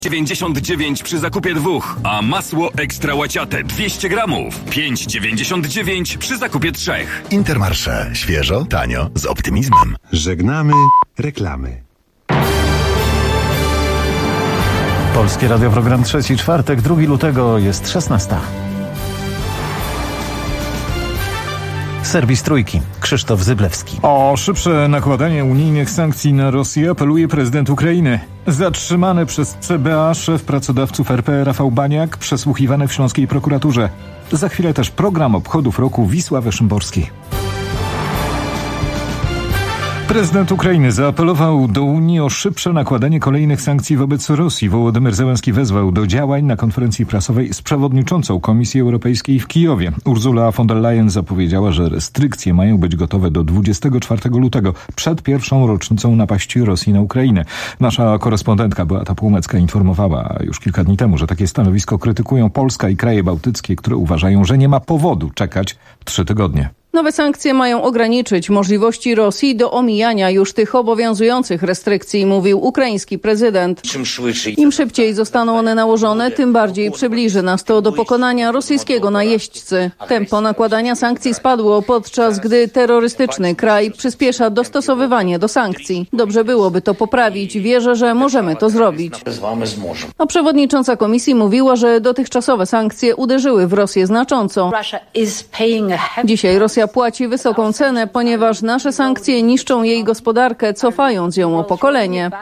99 przy zakupie 2, a masło ekstra łaciate 200 gramów 5,99 przy zakupie 3. Intermarché. Świeżo, tanio, z optymizmem. Żegnamy reklamy. Polskie Radio, program Trzeci, czwartek, 2 lutego, jest 16. Serwis Trójki. Krzysztof Zyblewski. O szybsze nakładanie unijnych sankcji na Rosję apeluje prezydent Ukrainy. Zatrzymany przez CBA szef pracodawców RP Rafał Baniak, przesłuchiwany w śląskiej prokuraturze. Za chwilę też program obchodów roku Wisławy Szymborskiej. Prezydent Ukrainy zaapelował do Unii o szybsze nakładanie kolejnych sankcji wobec Rosji. Wołodymyr Zełenski wezwał do działań na konferencji prasowej z przewodniczącą Komisji Europejskiej w Kijowie. Ursula von der Leyen zapowiedziała, że restrykcje mają być gotowe do 24 lutego, przed pierwszą rocznicą napaści Rosji na Ukrainę. Nasza korespondentka Beata Płomecka informowała już kilka dni temu, że takie stanowisko krytykują Polska i kraje bałtyckie, które uważają, że nie ma powodu czekać 3 tygodnie. Nowe sankcje mają ograniczyć możliwości Rosji do omijania już tych obowiązujących restrykcji, mówił ukraiński prezydent. Im szybciej zostaną one nałożone, tym bardziej przybliży nas to do pokonania rosyjskiego najeźdźcy. Tempo nakładania sankcji spadło, podczas gdy terrorystyczny kraj przyspiesza dostosowywanie do sankcji. Dobrze byłoby to poprawić. Wierzę, że możemy to zrobić. A przewodnicząca komisji mówiła, że dotychczasowe sankcje uderzyły w Rosję znacząco. Dzisiaj Rosja płaci wysoką cenę, ponieważ nasze sankcje niszczą jej gospodarkę, cofając ją o pokolenie.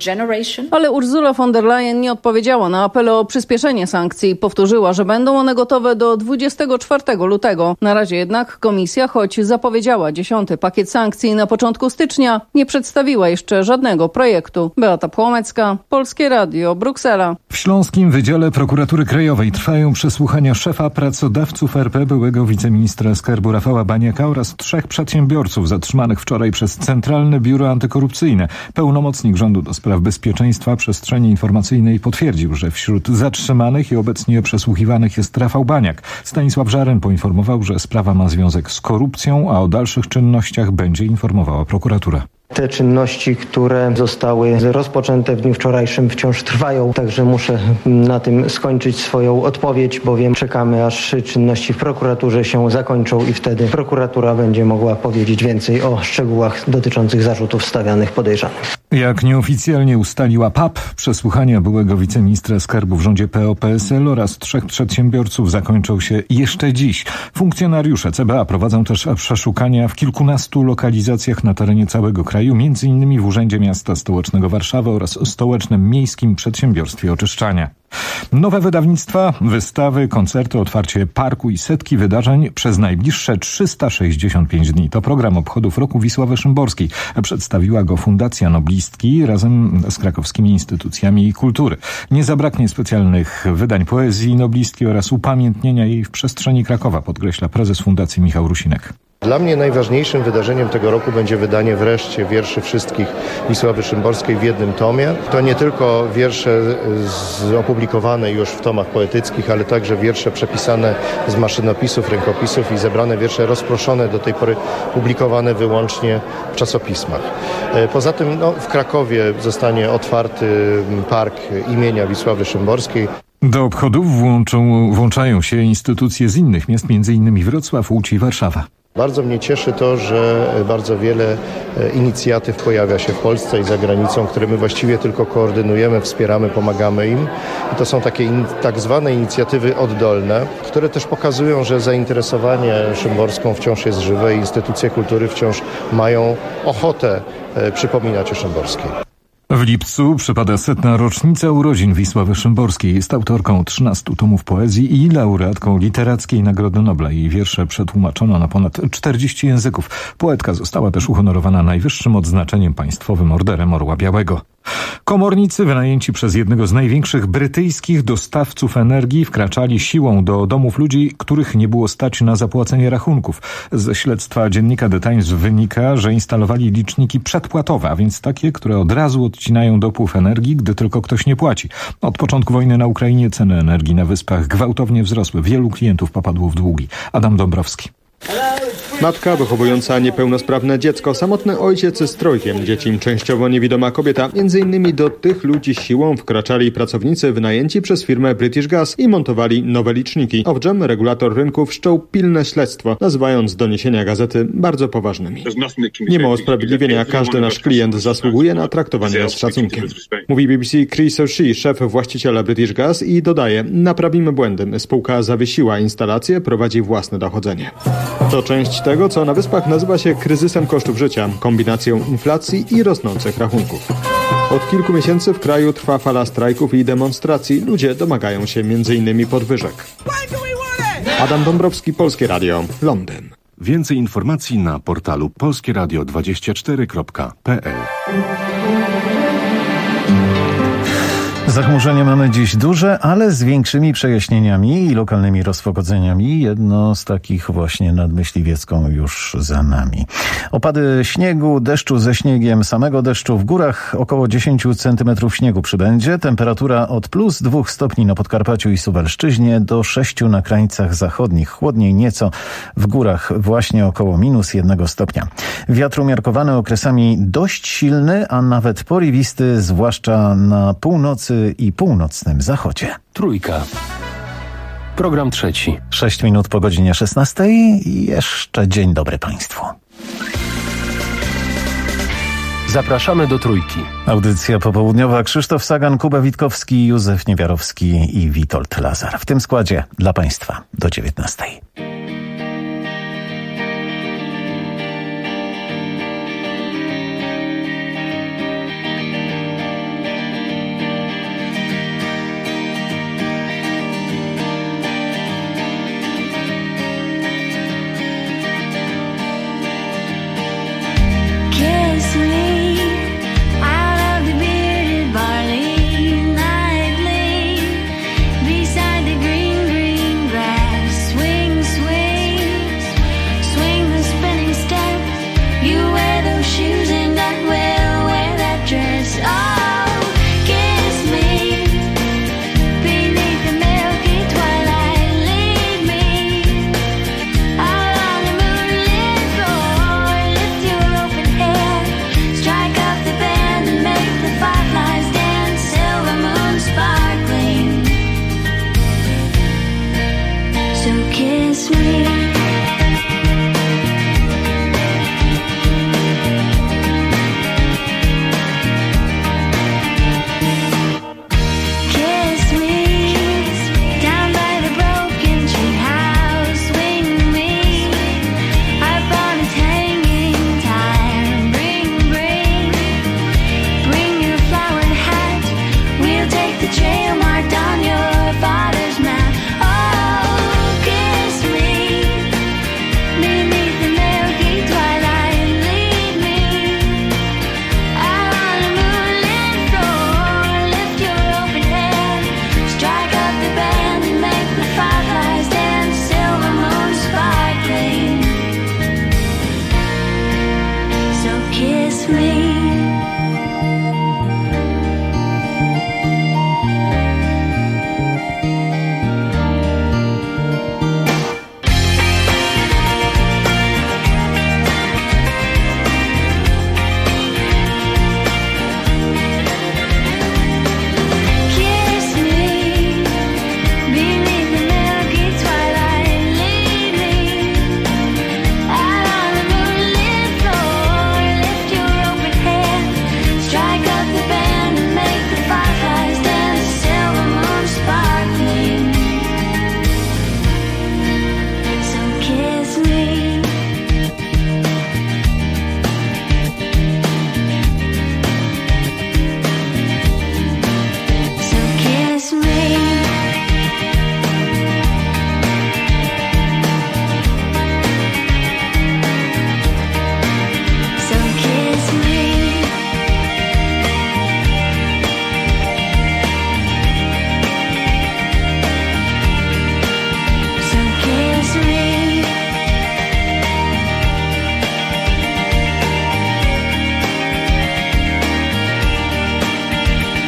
Ale Ursula von der Leyen nie odpowiedziała na apel o przyspieszenie sankcji. Powtórzyła, że będą one gotowe do 24 lutego. Na razie jednak komisja, choć zapowiedziała 10. pakiet sankcji na początku stycznia, nie przedstawiła jeszcze żadnego projektu. Beata Płomecka, Polskie Radio, Bruksela. W Śląskim Wydziale Prokuratury Krajowej trwają przesłuchania szefa pracodawców RP, byłego wiceministra skarbu Rafała Baniaka oraz 3 przedsiębiorców zatrzymanych wczoraj przez Centralne Biuro Antykorupcyjne. Pełnomocnik rządu do spraw bezpieczeństwa przestrzeni informacyjnej potwierdził, że wśród zatrzymanych i obecnie przesłuchiwanych jest Rafał Baniak. Stanisław Żaryn poinformował, że sprawa ma związek z korupcją, a o dalszych czynnościach będzie informowała prokuratura. Te czynności, które zostały rozpoczęte w dniu wczorajszym, wciąż trwają, także muszę na tym skończyć swoją odpowiedź, bowiem czekamy, aż czynności w prokuraturze się zakończą i wtedy prokuratura będzie mogła powiedzieć więcej o szczegółach dotyczących zarzutów stawianych podejrzanym. Jak nieoficjalnie ustaliła PAP, przesłuchania byłego wiceministra skarbu w rządzie PO-PSL oraz 3 przedsiębiorców zakończą się jeszcze dziś. Funkcjonariusze CBA prowadzą też przeszukania w kilkunastu lokalizacjach na terenie całego kraju, m.in. w Urzędzie Miasta Stołecznego Warszawy oraz Stołecznym Miejskim Przedsiębiorstwie Oczyszczania. Nowe wydawnictwa, wystawy, koncerty, otwarcie parku i setki wydarzeń przez najbliższe 365 dni. To program obchodów roku Wisławy Szymborskiej. Przedstawiła go Fundacja Noblistki razem z krakowskimi instytucjami kultury. Nie zabraknie specjalnych wydań poezji noblistki oraz upamiętnienia jej w przestrzeni Krakowa, podkreśla prezes Fundacji Michał Rusinek. Dla mnie najważniejszym wydarzeniem tego roku będzie wydanie wreszcie wierszy wszystkich Wisławy Szymborskiej w jednym tomie. To nie tylko wiersze opublikowane już w tomach poetyckich, ale także wiersze przepisane z maszynopisów, rękopisów i zebrane wiersze rozproszone, do tej pory publikowane wyłącznie w czasopismach. Poza tym w Krakowie zostanie otwarty park imienia Wisławy Szymborskiej. Do obchodów włączają się instytucje z innych miast, m.in. Wrocław, Łódź i Warszawa. Bardzo mnie cieszy to, że bardzo wiele inicjatyw pojawia się w Polsce i za granicą, które my właściwie tylko koordynujemy, wspieramy, pomagamy im. I to są takie tak zwane inicjatywy oddolne, które też pokazują, że zainteresowanie Szymborską wciąż jest żywe i instytucje kultury wciąż mają ochotę przypominać o Szymborskiej. W lipcu przypada 100. rocznica urodzin Wisławy Szymborskiej. Jest autorką 13 tomów poezji i laureatką Literackiej Nagrody Nobla. Jej wiersze przetłumaczono na ponad 40 języków. Poetka została też uhonorowana najwyższym odznaczeniem państwowym Orderem Orła Białego. Komornicy wynajęci przez jednego z największych brytyjskich dostawców energii wkraczali siłą do domów ludzi, których nie było stać na zapłacenie rachunków. Ze śledztwa dziennika The Times wynika, że instalowali liczniki przedpłatowe, a więc takie, które od razu odcinają dopływ energii, gdy tylko ktoś nie płaci. Od początku wojny na Ukrainie ceny energii na Wyspach gwałtownie wzrosły. Wielu klientów popadło w długi. Adam Dąbrowski. Matka wychowująca niepełnosprawne dziecko, samotny ojciec z trojkiem dzieci, częściowo niewidoma kobieta. Między innymi do tych ludzi siłą wkraczali pracownicy wynajęci przez firmę British Gas i montowali nowe liczniki. Owszem, regulator rynku wszczął pilne śledztwo, nazywając doniesienia gazety bardzo poważnymi. Nie ma usprawiedliwienia, każdy nasz klient zasługuje na traktowanie z szacunkiem. Mówi BBC Chris O'Shea, szef właściciela British Gas, i dodaje: naprawimy błędy. Spółka zawiesiła instalację, prowadzi własne dochodzenie. To część tego, co na Wyspach nazywa się kryzysem kosztów życia, kombinacją inflacji i rosnących rachunków. Od kilku miesięcy w kraju trwa fala strajków i demonstracji. Ludzie domagają się m.in. podwyżek. Adam Dąbrowski, Polskie Radio, Londyn. Więcej informacji na portalu polskieradio24.pl. Zachmurzenie mamy dziś duże, ale z większymi przejaśnieniami i lokalnymi rozpogodzeniami. Jedno z takich właśnie nad Myśliwiecką już za nami. Opady śniegu, deszczu ze śniegiem, samego deszczu w górach, około 10 cm śniegu przybędzie. Temperatura od +2 stopni na Podkarpaciu i Suwalszczyźnie do 6 na krańcach zachodnich. Chłodniej nieco w górach, właśnie około -1 stopnia. Wiatr umiarkowany, okresami dość silny, a nawet porywisty, zwłaszcza na północy i północnym zachodzie. Trójka. Program trzeci. 6 minut po godzinie 16 i jeszcze dzień dobry Państwu. Zapraszamy do Trójki. Audycja popołudniowa. Krzysztof Sagan, Kuba Witkowski, Józef Niewiarowski i Witold Lazar. W tym składzie dla Państwa do 19.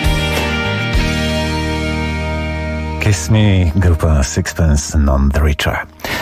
Kiss Me, grupa Sixpence None the Richer.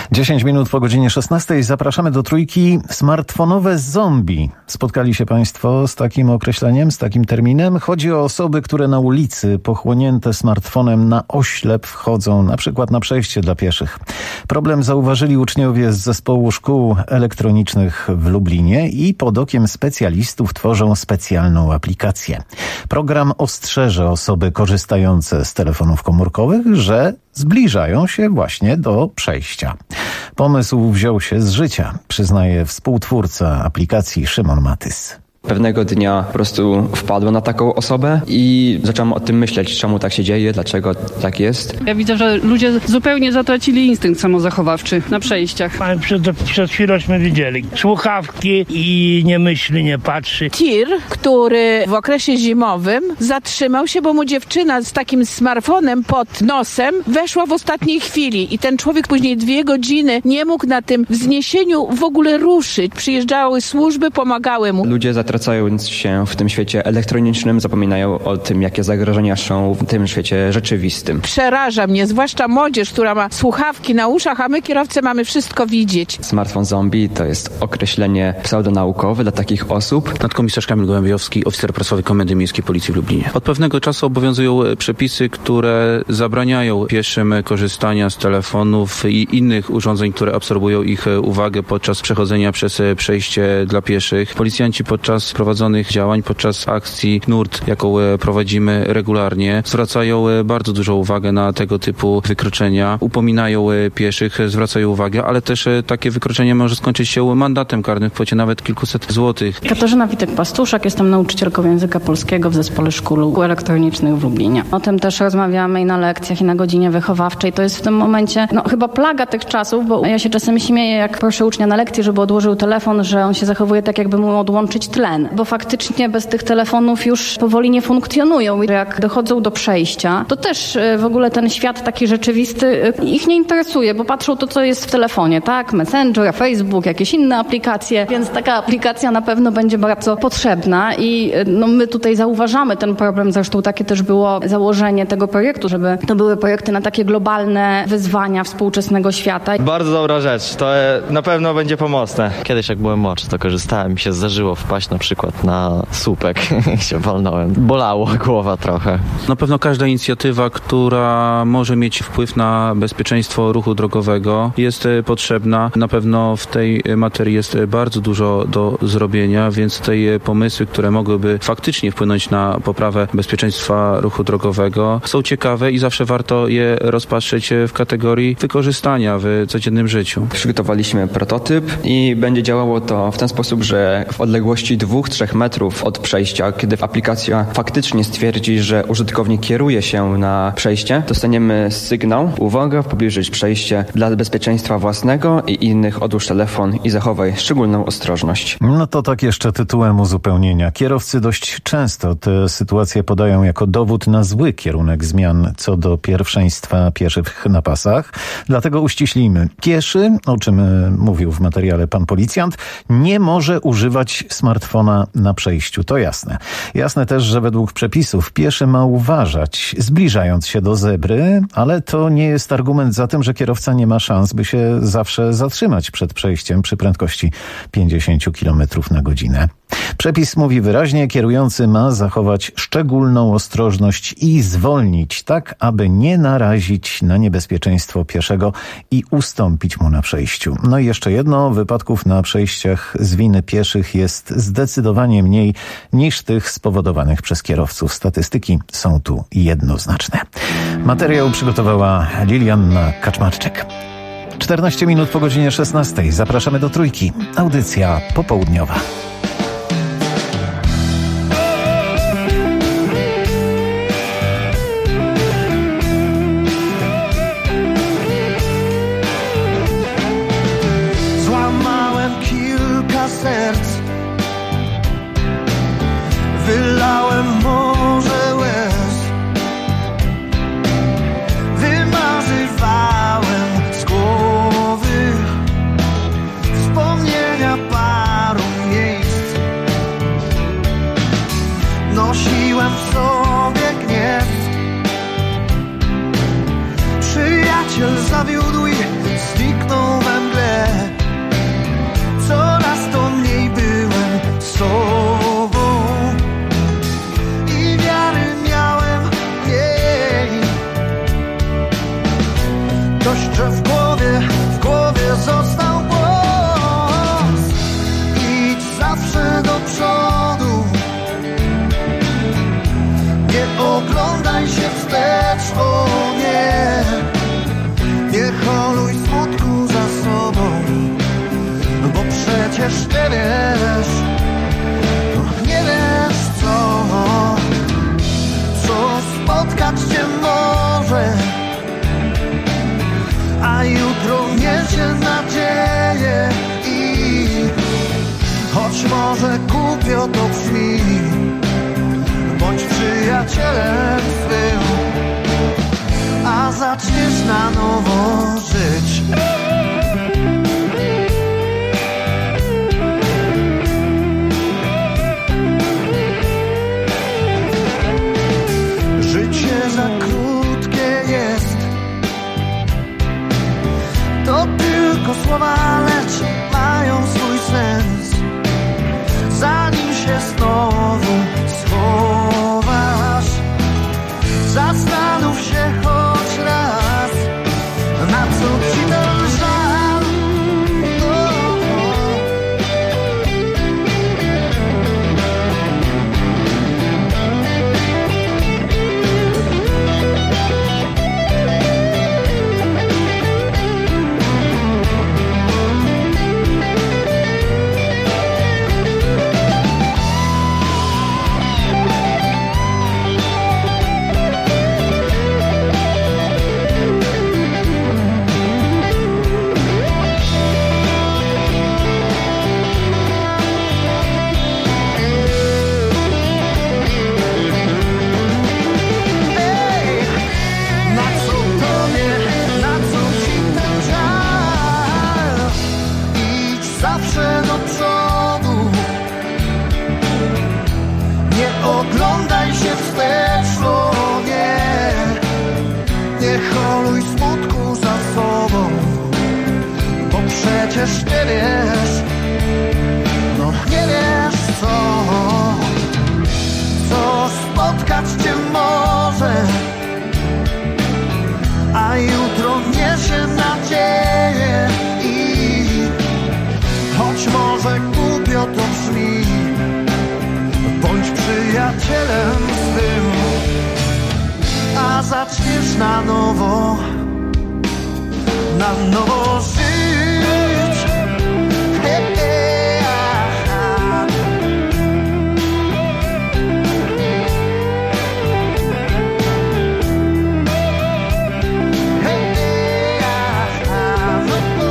10 minut po godzinie 16 zapraszamy do Trójki. Smartfonowe zombie. Spotkali się Państwo z takim określeniem, z takim terminem? Chodzi o osoby, które na ulicy pochłonięte smartfonem na oślep wchodzą na przykład na przejście dla pieszych. Problem zauważyli uczniowie z zespołu szkół elektronicznych w Lublinie i pod okiem specjalistów tworzą specjalną aplikację. Program ostrzeże osoby korzystające z telefonów komórkowych, że zbliżają się właśnie do przejścia. Pomysł wziął się z życia, przyznaje współtwórca aplikacji Szymon Matys. Pewnego dnia po prostu wpadłem na taką osobę i zacząłem o tym myśleć, czemu tak się dzieje, dlaczego tak jest. Ja widzę, że ludzie zupełnie zatracili instynkt samozachowawczy na przejściach. Przed chwiląśmy widzieli słuchawki i nie myśli, nie patrzy. Tir, który w okresie zimowym zatrzymał się, bo mu dziewczyna z takim smartfonem pod nosem weszła w ostatniej chwili i ten człowiek później 2 godziny nie mógł na tym wzniesieniu w ogóle ruszyć. Przyjeżdżały służby, pomagały mu. Ludzie zatracając się w tym świecie elektronicznym zapominają o tym, jakie zagrożenia są w tym świecie rzeczywistym. Przeraża mnie, zwłaszcza młodzież, która ma słuchawki na uszach, a my kierowcy mamy wszystko widzieć. Smartfon zombie to jest określenie pseudonaukowe dla takich osób. Nadkomisarz Kamil Gołębiowski, oficer prasowy Komendy Miejskiej Policji w Lublinie. Od pewnego czasu obowiązują przepisy, które zabraniają pieszym korzystania z telefonów i innych urządzeń, które absorbują ich uwagę podczas przechodzenia przez przejście dla pieszych. Policjanci podczas prowadzonych działań, podczas akcji NURT, jaką prowadzimy regularnie, zwracają bardzo dużą uwagę na tego typu wykroczenia, upominają pieszych, zwracają uwagę, ale też takie wykroczenie może skończyć się mandatem karnym w kwocie nawet kilkuset złotych. Katarzyna Witek-Pastuszak, jestem nauczycielką języka polskiego w Zespole Szkół Elektronicznych w Lublinie. O tym też rozmawiamy i na lekcjach, i na godzinie wychowawczej. To jest w tym momencie chyba plaga tych czasów, bo ja się czasem śmieję, jak proszę ucznia na lekcji, żeby odłożył telefon, że on się zachowuje tak, jakby mu odłączyć tlen, bo faktycznie bez tych telefonów już powoli nie funkcjonują. Jak dochodzą do przejścia, to też w ogóle ten świat taki rzeczywisty ich nie interesuje, bo patrzą to, co jest w telefonie, tak? Messenger, Facebook, jakieś inne aplikacje, więc taka aplikacja na pewno będzie bardzo potrzebna i my tutaj zauważamy ten problem, zresztą takie też było założenie tego projektu, żeby to były projekty na takie globalne wyzwania współczesnego świata. Bardzo dobra rzecz, to na pewno będzie pomocne. Kiedyś jak byłem młodszy, to korzystałem, mi się zdarzyło wpaść na przykład na słupek i się walnąłem. Bolało głowa trochę. Na pewno każda inicjatywa, która może mieć wpływ na bezpieczeństwo ruchu drogowego, jest potrzebna. Na pewno w tej materii jest bardzo dużo do zrobienia, więc te pomysły, które mogłyby faktycznie wpłynąć na poprawę bezpieczeństwa ruchu drogowego, są ciekawe i zawsze warto je rozpatrzeć w kategorii wykorzystania w codziennym życiu. Przygotowaliśmy prototyp i będzie działało to w ten sposób, że w odległości 2-3 metrów od przejścia, kiedy aplikacja faktycznie stwierdzi, że użytkownik kieruje się na przejście, dostaniemy sygnał: uwaga, w pobliżu jest przejście, dla bezpieczeństwa własnego i innych odłóż telefon i zachowaj szczególną ostrożność. No to tak jeszcze tytułem uzupełnienia. Kierowcy dość często tę sytuację podają jako dowód na zły kierunek zmian co do pierwszeństwa pieszych na pasach. Dlatego uściślimy. Pieszy, o czym mówił w materiale pan policjant, nie może używać smartfona na przejściu. To jasne. Jasne też, że według przepisów pieszy ma uważać, zbliżając się do zebry, ale to nie jest argument za tym, że kierowca nie ma szans, by się zawsze zatrzymać przed przejściem przy prędkości 50 km na godzinę. Przepis mówi wyraźnie, kierujący ma zachować szczególną ostrożność i zwolnić tak, aby nie narazić na niebezpieczeństwo pieszego i ustąpić mu na przejściu. No i jeszcze jedno, wypadków na przejściach z winy pieszych jest zdecydowanie mniej niż tych spowodowanych przez kierowców. Statystyki są tu jednoznaczne. Materiał przygotowała Lilianna Kaczmarczyk. 14 minut po godzinie 16. Zapraszamy do Trójki. Audycja popołudniowa. Wylałem morze łez, wymazywałem z głowy wspomnienia paru miejsc. Nosiłem w sobie gniew. Przyjaciel zawiódł i zniknął Coraz to mniej byłem sobą i wiary miałem mniej. Dość, że w głowie został głos. Idź zawsze do przodu, nie oglądaj się wstecz, o nie. Nie holuj smutku za sobą, bo przecież nie wiesz, nie wiesz co spotkać cię może, a jutro niesie nadzieję i choć może głupio to brzmi, bądź przyjacielem swym, a zaczniesz na nowo żyć. Życie za krótkie jest, to tylko słowa, lecz mają swój sens. Zanim się znowu schowasz, zastanów się choć raz, na co ci ten żal. Oglądaj się wstecz, o nie. Nie holuj smutku za sobą, bo przecież nie wiesz, nie wiesz co spotkać cię może, a jutro niesie nadzieję i choć może głupio to brzmi, bądź przyjacielem swym, a zaczniesz na nowo żyć. Hey, hey, aha. Hey, hey, aha.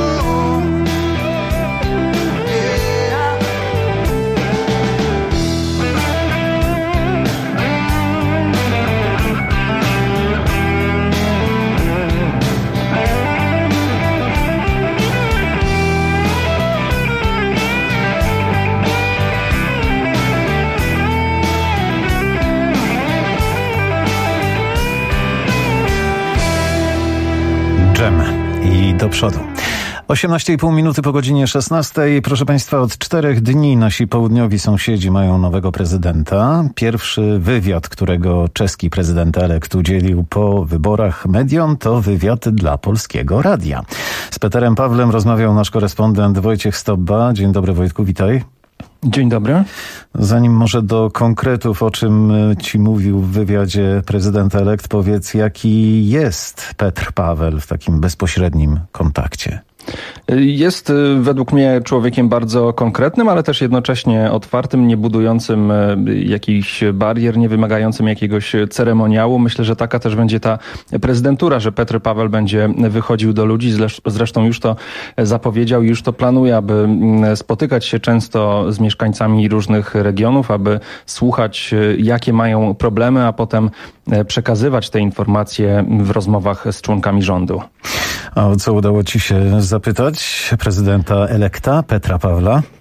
Dżem i do przodu. 18,5 minuty po godzinie 16. Proszę Państwa, od 4 dni nasi południowi sąsiedzi mają nowego prezydenta. Pierwszy wywiad, którego czeski prezydent elekt udzielił po wyborach mediom, to wywiad dla Polskiego Radia. Z Peterem Pawlem rozmawiał nasz korespondent Wojciech Stobba. Dzień dobry, Wojtku, witaj. Dzień dobry. Zanim może do konkretów, o czym ci mówił w wywiadzie prezydent elekt, powiedz, jaki jest Petr Paweł w takim bezpośrednim kontakcie? Jest według mnie człowiekiem bardzo konkretnym, ale też jednocześnie otwartym, nie budującym jakichś barier, nie wymagającym jakiegoś ceremoniału. Myślę, że taka też będzie ta prezydentura, że Petr Paweł będzie wychodził do ludzi. Zresztą już to zapowiedział, już to planuje, aby spotykać się często z mieszkańcami różnych regionów, aby słuchać, jakie mają problemy, a potem przekazywać te informacje w rozmowach z członkami rządu. A o co udało ci się zapytać prezydenta elekta Petra Pawła?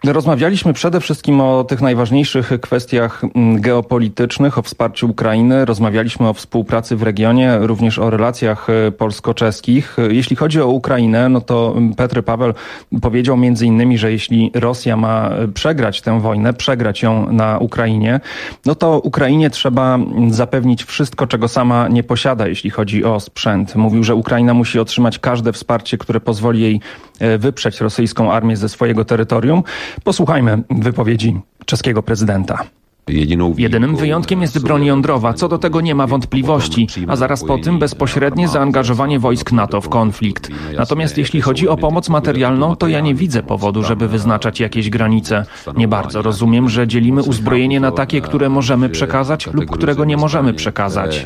Rozmawialiśmy przede wszystkim o tych najważniejszych kwestiach geopolitycznych, o wsparciu Ukrainy. Rozmawialiśmy o współpracy w regionie, również o relacjach polsko-czeskich. Jeśli chodzi o Ukrainę, no to Petr Paweł powiedział między innymi, że jeśli Rosja ma przegrać tę wojnę, przegrać ją na Ukrainie, no to Ukrainie trzeba zapewnić wszystko, czego sama nie posiada, jeśli chodzi o sprzęt. Mówił, że Ukraina musi otrzymać każde wsparcie, które pozwoli jej wyprzeć rosyjską armię ze swojego terytorium. Posłuchajmy wypowiedzi czeskiego prezydenta. Jedynym wyjątkiem jest broń jądrowa, co do tego nie ma wątpliwości, a zaraz po tym bezpośrednie zaangażowanie wojsk NATO w konflikt. Natomiast jeśli chodzi o pomoc materialną, to ja nie widzę powodu, żeby wyznaczać jakieś granice. Nie bardzo rozumiem, że dzielimy uzbrojenie na takie, które możemy przekazać lub którego nie możemy przekazać.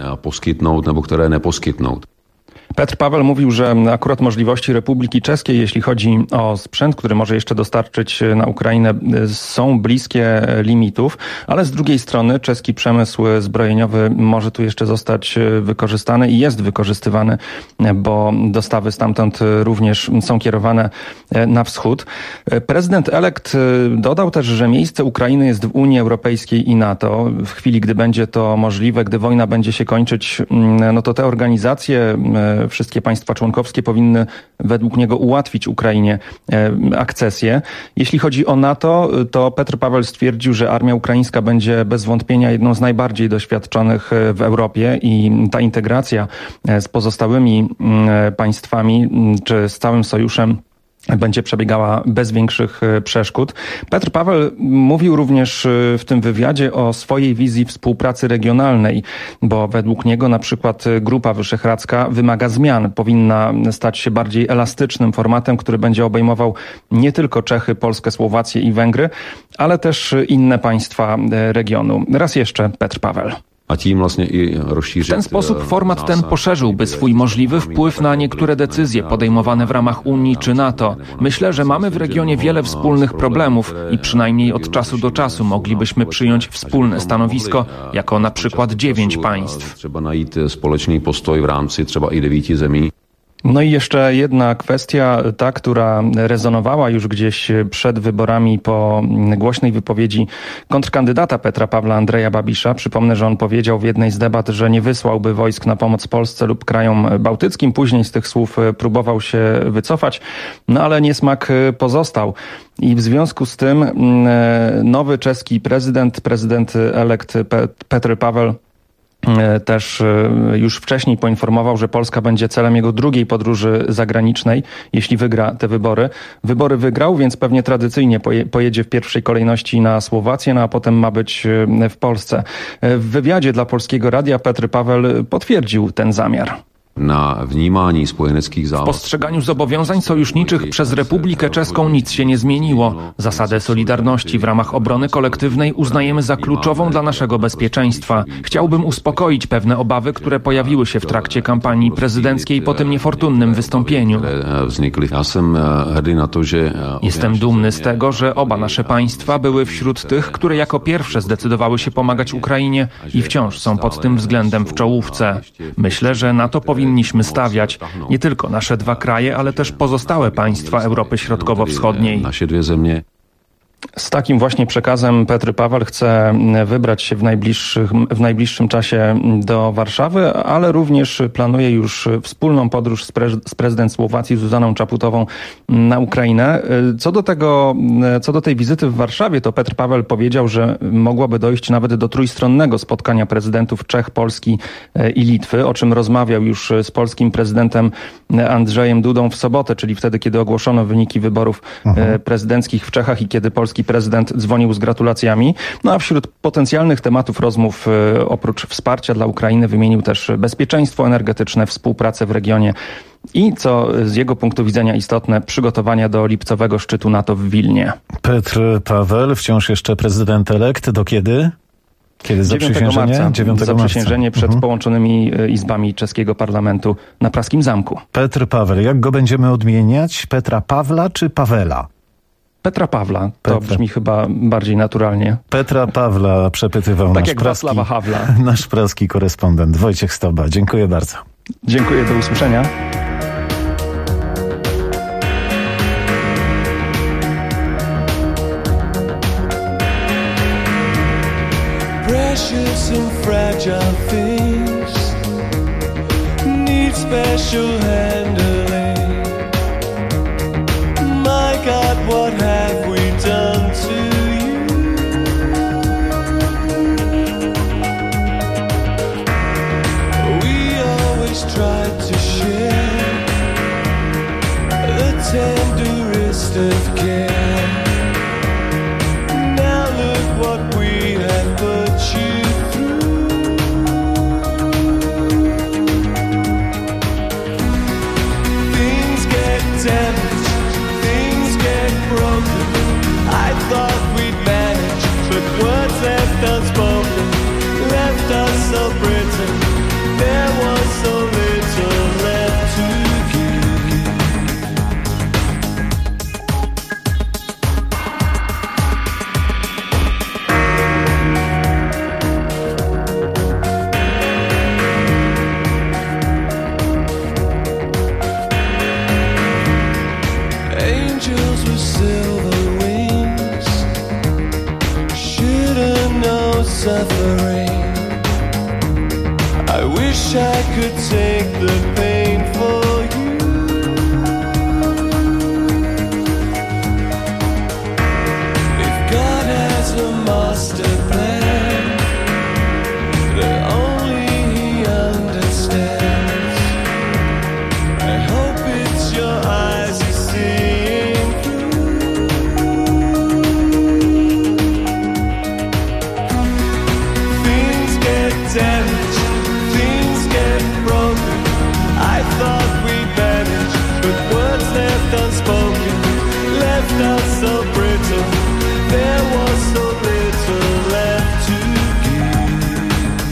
Petr Paweł mówił, że akurat możliwości Republiki Czeskiej, jeśli chodzi o sprzęt, który może jeszcze dostarczyć na Ukrainę, są bliskie limitów, ale z drugiej strony czeski przemysł zbrojeniowy może tu jeszcze zostać wykorzystany i jest wykorzystywany, bo dostawy stamtąd również są kierowane na wschód. Prezydent elekt dodał też, że miejsce Ukrainy jest w Unii Europejskiej i NATO. W chwili, gdy będzie to możliwe, gdy wojna będzie się kończyć, no to te organizacje, wszystkie państwa członkowskie powinny według niego ułatwić Ukrainie akcesję. Jeśli chodzi o NATO, to Petr Paweł stwierdził, że armia ukraińska będzie bez wątpienia jedną z najbardziej doświadczonych w Europie i ta integracja z pozostałymi państwami czy z całym sojuszem będzie przebiegała bez większych przeszkód. Petr Paweł mówił również w tym wywiadzie o swojej wizji współpracy regionalnej, bo według niego na przykład Grupa Wyszehradzka wymaga zmian. Powinna stać się bardziej elastycznym formatem, który będzie obejmował nie tylko Czechy, Polskę, Słowację i Węgry, ale też inne państwa regionu. Raz jeszcze Petr Paweł. W ten sposób format ten poszerzyłby swój możliwy wpływ na niektóre decyzje podejmowane w ramach Unii czy NATO. Myślę, że mamy w regionie wiele wspólnych problemów i przynajmniej od czasu do czasu moglibyśmy przyjąć wspólne stanowisko, jako na przykład 9 państw. No i jeszcze jedna kwestia, ta, która rezonowała już gdzieś przed wyborami po głośnej wypowiedzi kontrkandydata Petra Pawła Andrzeja Babisza. Przypomnę, że on powiedział w jednej z debat, że nie wysłałby wojsk na pomoc Polsce lub krajom bałtyckim. Później z tych słów próbował się wycofać, no ale niesmak pozostał. I w związku z tym nowy czeski prezydent elekt Petr Paweł też już wcześniej poinformował, że Polska będzie celem jego drugiej podróży zagranicznej, jeśli wygra te wybory. Wybory wygrał, więc pewnie tradycyjnie pojedzie w pierwszej kolejności na Słowację, no a potem ma być w Polsce. W wywiadzie dla Polskiego Radia Petr Paweł potwierdził ten zamiar. W postrzeganiu zobowiązań sojuszniczych przez Republikę Czeską nic się nie zmieniło. Zasadę solidarności w ramach obrony kolektywnej uznajemy za kluczową dla naszego bezpieczeństwa. Chciałbym uspokoić pewne obawy, które pojawiły się w trakcie kampanii prezydenckiej po tym niefortunnym wystąpieniu. Jestem dumny z tego, że oba nasze państwa były wśród tych, które jako pierwsze zdecydowały się pomagać Ukrainie i wciąż są pod tym względem w czołówce. Myślę, że na to powinniśmy stawiać nie tylko nasze dwa kraje, ale też pozostałe państwa Europy Środkowo-Wschodniej. Z takim właśnie przekazem Petr Paweł chce wybrać się w najbliższym czasie do Warszawy, ale również planuje już wspólną podróż z prezydent Słowacji Zuzaną Czaputową na Ukrainę. Co do tej wizyty w Warszawie, to Petr Paweł powiedział, że mogłoby dojść nawet do trójstronnego spotkania prezydentów Czech, Polski i Litwy, o czym rozmawiał już z polskim prezydentem Andrzejem Dudą w sobotę, czyli wtedy, kiedy ogłoszono wyniki wyborów prezydenckich w Czechach i kiedy polski prezydent dzwonił z gratulacjami. No a wśród potencjalnych tematów rozmów oprócz wsparcia dla Ukrainy wymienił też bezpieczeństwo energetyczne, współpracę w regionie i, co z jego punktu widzenia istotne, przygotowania do lipcowego szczytu NATO w Wilnie. Petr Paweł, wciąż jeszcze prezydent elekt. Do kiedy? Kiedy 9 marca. Zaprzysiężenie przed połączonymi izbami czeskiego parlamentu na Praskim Zamku. Petr Paweł, jak go będziemy odmieniać? Petra Pawła czy Pawela? Petra Pawła. To brzmi chyba bardziej naturalnie. Petra Pawła przepytywał nasz praski korespondent Wojciech Stoba. Dziękuję bardzo. Dziękuję, do usłyszenia. precious and fragile things need special handling. My God, what have we done to you? We always tried to share the tenderest of care. Now look what we have put you through. Things get damaged, things get broken. I thought we'd manage, but words left unspoken left us so brittle. There was so little left to give. Angels with silver wings should've known suffering. I wish I could take the pain for you. If God has a master plan that only He understands, I hope it's your eyes He's seeing through. Things get damaged, things get broken. I thought we'd manage, but words left unspoken left us so brittle. There was so little left to give.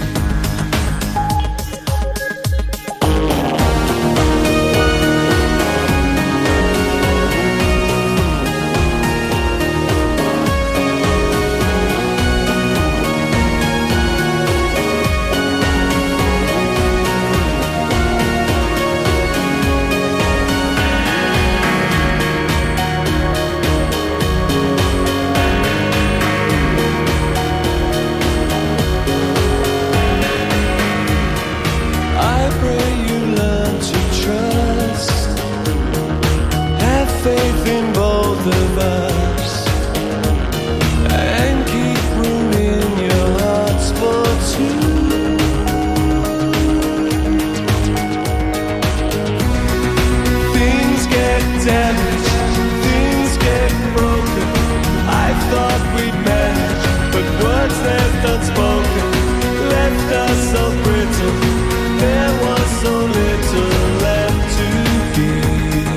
I pray you learn to trust, have faith in both of us, and keep room in your hearts for two. Things get damaged, things get broken. I thought we'd manage, but words left unspoken left us so brittle. There was so little left to give.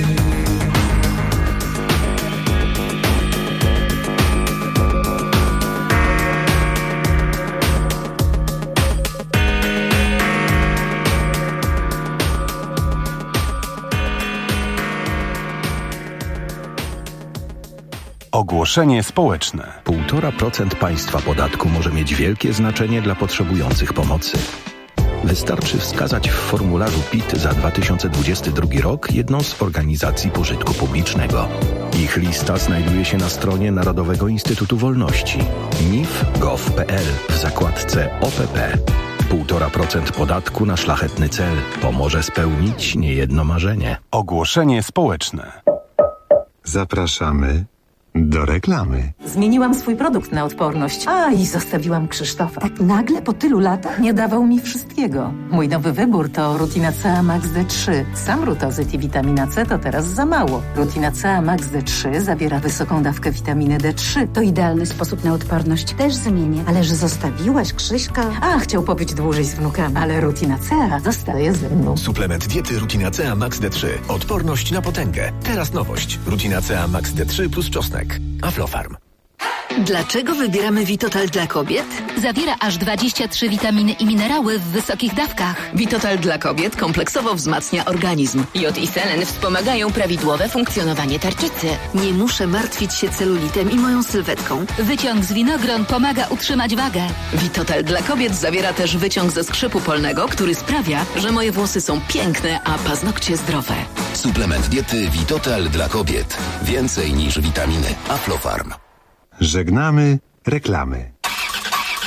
Ogłoszenie społeczne. 1,5% państwa podatku może mieć wielkie znaczenie dla potrzebujących pomocy. Wystarczy wskazać w formularzu PIT za 2022 rok jedną z organizacji pożytku publicznego. Ich lista znajduje się na stronie Narodowego Instytutu Wolności nif.gov.pl w zakładce OPP. 1,5% podatku na szlachetny cel pomoże spełnić niejedno marzenie. Ogłoszenie społeczne. Zapraszamy do reklamy. Zmieniłam swój produkt na odporność. I zostawiłam Krzysztofa. Tak nagle po tylu latach nie dawał mi wszystkiego. Mój nowy wybór to Rutina CA Max D3. Sam rutozyt i witamina C to teraz za mało. Rutina CA Max D3 zawiera wysoką dawkę witaminy D3. To idealny sposób na odporność. Też zmienię. Ale że zostawiłaś Krzyśka? Chciał pobyć dłużej z wnukami. Ale Rutina CA zostaje ze mną. Suplement diety Rutina CA Max D3. Odporność na potęgę. Teraz nowość. Rutina CA Max D3 plus czosnek. Aflofarm. Dlaczego wybieramy Vitotal dla kobiet? Zawiera aż 23 witaminy i minerały w wysokich dawkach. Vitotal dla kobiet kompleksowo wzmacnia organizm. Jod i selen wspomagają prawidłowe funkcjonowanie tarczycy. Nie muszę martwić się celulitem i moją sylwetką. Wyciąg z winogron pomaga utrzymać wagę. Vitotal dla kobiet zawiera też wyciąg ze skrzypu polnego, który sprawia, że moje włosy są piękne, a paznokcie zdrowe. Suplement diety Vitotal dla kobiet. Więcej niż witaminy. Aflofarm. Żegnamy reklamy.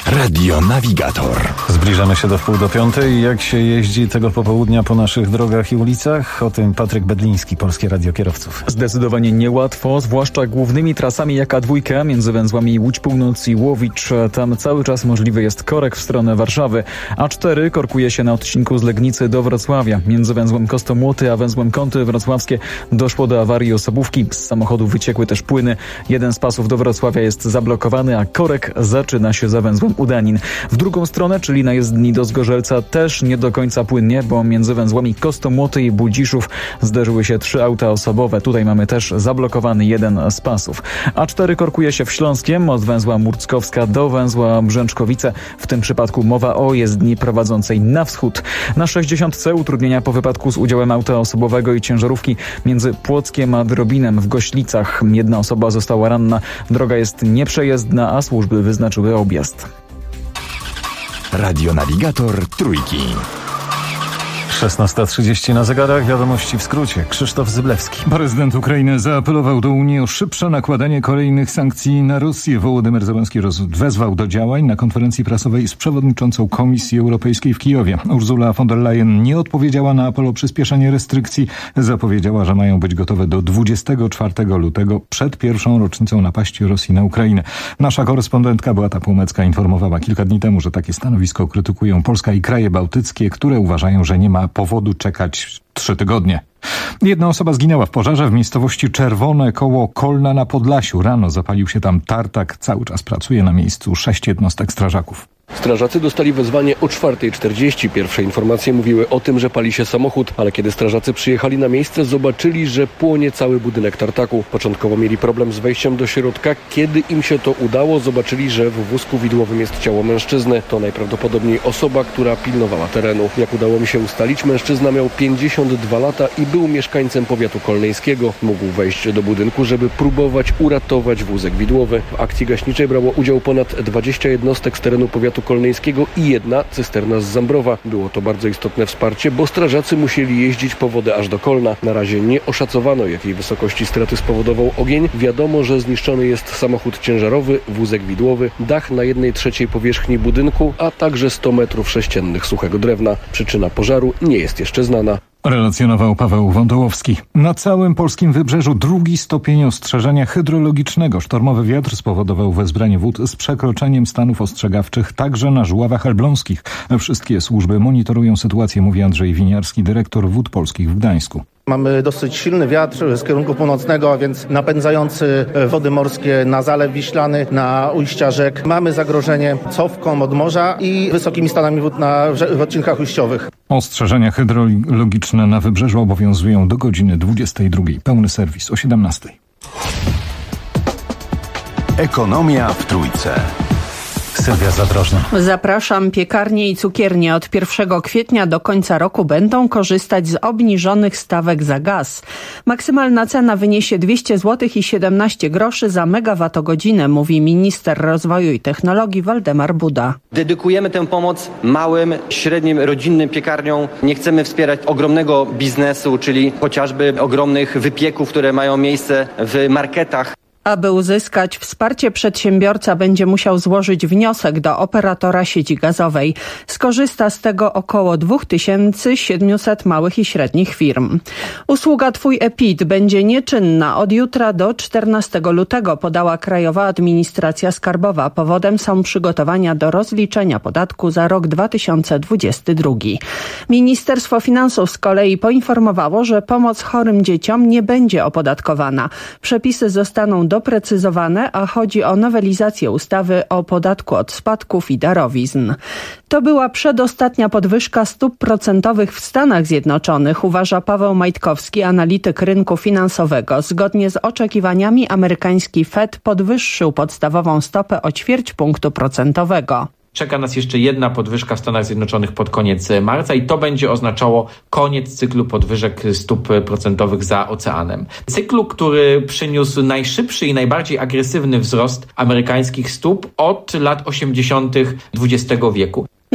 Radio Navigator. Zbliżamy się do 4:30. Jak się jeździ tego popołudnia po naszych drogach i ulicach? O tym Patryk Bedliński, Polskie Radio Kierowców. Zdecydowanie niełatwo, zwłaszcza głównymi trasami jak A2 między węzłami Łódź Północ i Łowicz. Tam cały czas możliwy jest korek w stronę Warszawy. A4 korkuje się na odcinku z Legnicy do Wrocławia. Między węzłem Kostomłoty a węzłem Kąty Wrocławskie doszło do awarii osobówki. Z samochodu wyciekły też płyny. Jeden z pasów do Wrocławia jest zablokowany, a korek zaczyna się za węzłem Udanin. W drugą stronę, czyli na jezdni do Zgorzelca, też nie do końca płynnie, bo między węzłami Kostomłoty i Budziszów zderzyły się 3 auta osobowe. Tutaj mamy też zablokowany jeden z pasów. A4 korkuje się w Śląskiem od węzła Murckowska do węzła Brzęczkowice. W tym przypadku mowa o jezdni prowadzącej na wschód. Na 60 utrudnienia po wypadku z udziałem auta osobowego i ciężarówki między Płockiem a Drobinem w Goślicach. Jedna osoba została ranna. Droga jest nieprzejezdna, a służby wyznaczyły objazd. Radio Navigator Trójki. 16:30 na zegarach. Wiadomości w skrócie. Krzysztof Zyblewski. Prezydent Ukrainy zaapelował do Unii o szybsze nakładanie kolejnych sankcji na Rosję. Wołodymyr Zełenski wezwał do działań na konferencji prasowej z przewodniczącą Komisji Europejskiej w Kijowie. Ursula von der Leyen nie odpowiedziała na apel o przyspieszenie restrykcji. Zapowiedziała, że mają być gotowe do 24 lutego przed pierwszą rocznicą napaści Rosji na Ukrainę. Nasza korespondentka Beata Półmecka informowała kilka dni temu, że takie stanowisko krytykują Polska i kraje bałtyckie, które uważają, że nie ma powodu czekać 3 tygodnie. Jedna osoba zginęła w pożarze w miejscowości Czerwone koło Kolna na Podlasiu. Rano zapalił się tam tartak. Cały czas pracuje na miejscu 6 jednostek strażaków. Strażacy dostali wezwanie o 4:40. Pierwsze informacje mówiły o tym, że pali się samochód, ale kiedy strażacy przyjechali na miejsce, zobaczyli, że płonie cały budynek tartaku. Początkowo mieli problem z wejściem do środka. Kiedy im się to udało, zobaczyli, że w wózku widłowym jest ciało mężczyzny. To najprawdopodobniej osoba, która pilnowała terenu. Jak udało mi się ustalić, mężczyzna miał 52 lata i był mieszkańcem powiatu kolneńskiego. Mógł wejść do budynku, żeby próbować uratować wózek widłowy. W akcji gaśniczej brało udział ponad 20 jednostek z terenu powiatu kolneńskiego i jedna cysterna z Zambrowa. Było to bardzo istotne wsparcie, bo strażacy musieli jeździć po wodę aż do Kolna. Na razie nie oszacowano, jakiej wysokości straty spowodował ogień. Wiadomo, że zniszczony jest samochód ciężarowy, wózek widłowy, dach na 1/3 powierzchni budynku, a także 100 metrów sześciennych suchego drewna. Przyczyna pożaru nie jest jeszcze znana. Relacjonował Paweł Wądołowski. Na całym polskim wybrzeżu 2. stopień ostrzeżenia hydrologicznego. Sztormowy wiatr spowodował wezbranie wód z przekroczeniem stanów ostrzegawczych także na Żuławach Elbląskich. Wszystkie służby monitorują sytuację, mówi Andrzej Winiarski, dyrektor Wód Polskich w Gdańsku. Mamy dosyć silny wiatr z kierunku północnego, a więc napędzający wody morskie na Zalew Wiślany, na ujścia rzek. Mamy zagrożenie cofką od morza i wysokimi stanami wód w odcinkach ujściowych. Ostrzeżenia hydrologiczne na wybrzeżu obowiązują do godziny 22. Pełny serwis o 17. Ekonomia w Trójce. Sylwia Zadrożna. Zapraszam. Piekarnie i cukiernie od 1 kwietnia do końca roku będą korzystać z obniżonych stawek za gaz. Maksymalna cena wyniesie 200 zł i 17 groszy za megawattogodzinę, mówi minister rozwoju i technologii Waldemar Buda. Dedykujemy tę pomoc małym, średnim, rodzinnym piekarniom. Nie chcemy wspierać ogromnego biznesu, czyli chociażby ogromnych wypieków, które mają miejsce w marketach. Aby uzyskać wsparcie, przedsiębiorca będzie musiał złożyć wniosek do operatora sieci gazowej. Skorzysta z tego około 2700 małych i średnich firm. Usługa Twój e-PIT będzie nieczynna od jutra do 14 lutego, podała Krajowa Administracja Skarbowa. Powodem są przygotowania do rozliczenia podatku za rok 2022. Ministerstwo Finansów z kolei poinformowało, że pomoc chorym dzieciom nie będzie opodatkowana. Przepisy zostaną doprecyzowane, a chodzi o nowelizację ustawy o podatku od spadków i darowizn. To była przedostatnia podwyżka stóp procentowych w Stanach Zjednoczonych, uważa Paweł Majtkowski, analityk rynku finansowego. Zgodnie z oczekiwaniami amerykański Fed podwyższył podstawową stopę o 0,25 punktu procentowego. Czeka nas jeszcze jedna podwyżka w Stanach Zjednoczonych pod koniec marca i to będzie oznaczało koniec cyklu podwyżek stóp procentowych za oceanem. Cyklu, który przyniósł najszybszy i najbardziej agresywny wzrost amerykańskich stóp od lat 80. XX wieku.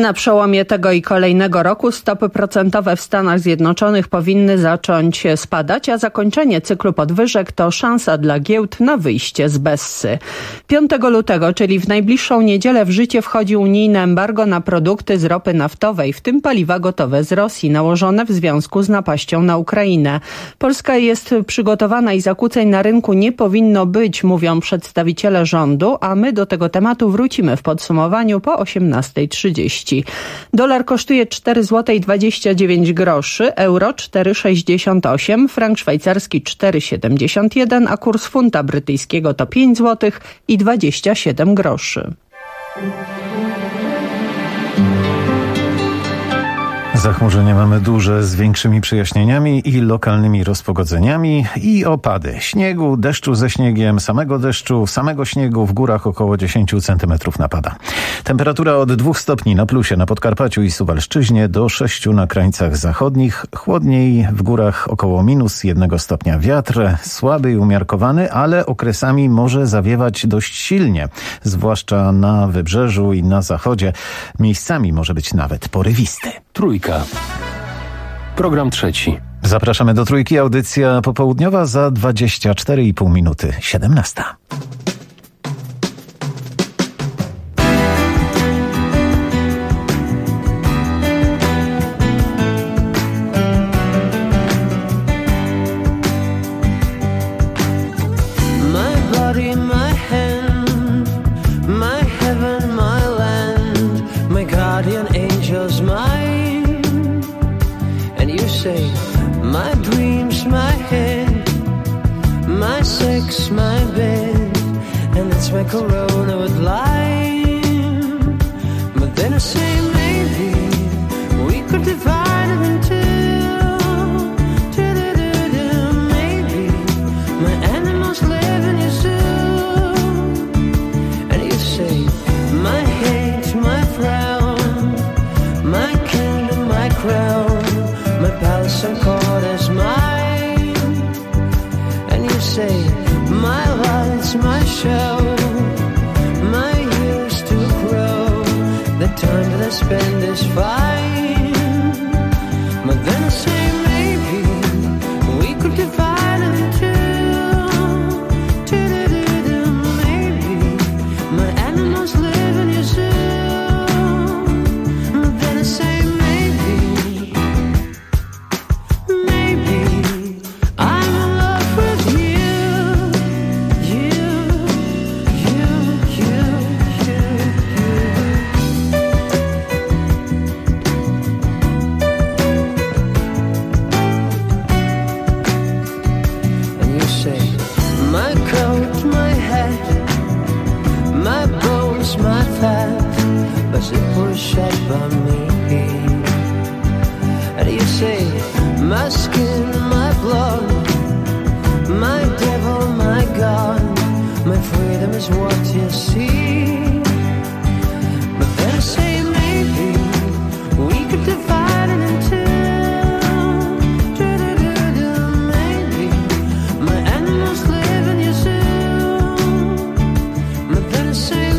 Na przełomie tego i kolejnego roku stopy procentowe w Stanach Zjednoczonych powinny zacząć spadać, a zakończenie cyklu podwyżek to szansa dla giełd na wyjście z Bessy. 5 lutego, czyli w najbliższą niedzielę, w życie wchodzi unijne embargo na produkty z ropy naftowej, w tym paliwa gotowe z Rosji, nałożone w związku z napaścią na Ukrainę. Polska jest przygotowana i zakłóceń na rynku nie powinno być, mówią przedstawiciele rządu, a my do tego tematu wrócimy w podsumowaniu po 18:30. Dolar kosztuje 4,29 zł, euro 4,68, frank szwajcarski 4,71, a kurs funta brytyjskiego to 5 zł i 27 groszy. Zachmurzenie mamy duże z większymi przejaśnieniami i lokalnymi rozpogodzeniami i opady śniegu, deszczu ze śniegiem, samego śniegu, w górach około 10 cm napada. Temperatura od 2 stopni na plusie na Podkarpaciu i Suwalszczyźnie do 6 na krańcach zachodnich. Chłodniej w górach około -1 stopnia. Wiatr słaby i umiarkowany, ale okresami może zawiewać dość silnie, zwłaszcza na wybrzeżu i na zachodzie. Miejscami może być nawet porywisty. Trójka. Program trzeci. Zapraszamy do Trójki. Audycja popołudniowa za 24,5 minuty. 17. My Corona with lime, but then I say maybe we could divide it in two. Maybe my animals live in your zoo, and you say my hate, my frown, my kingdom, my crown, my palace and court is mine, and you say my lights, my show. Time that I spend is fine, but then I say maybe we could divide it in two. Maybe my animals live in your zoo, but then I say maybe I'm in love with you. Shut by me, and you say my skin, my blood, my devil, my God, my freedom is what you see. But then I say maybe we could divide it in two. Maybe my animals live in your zoo. But then I say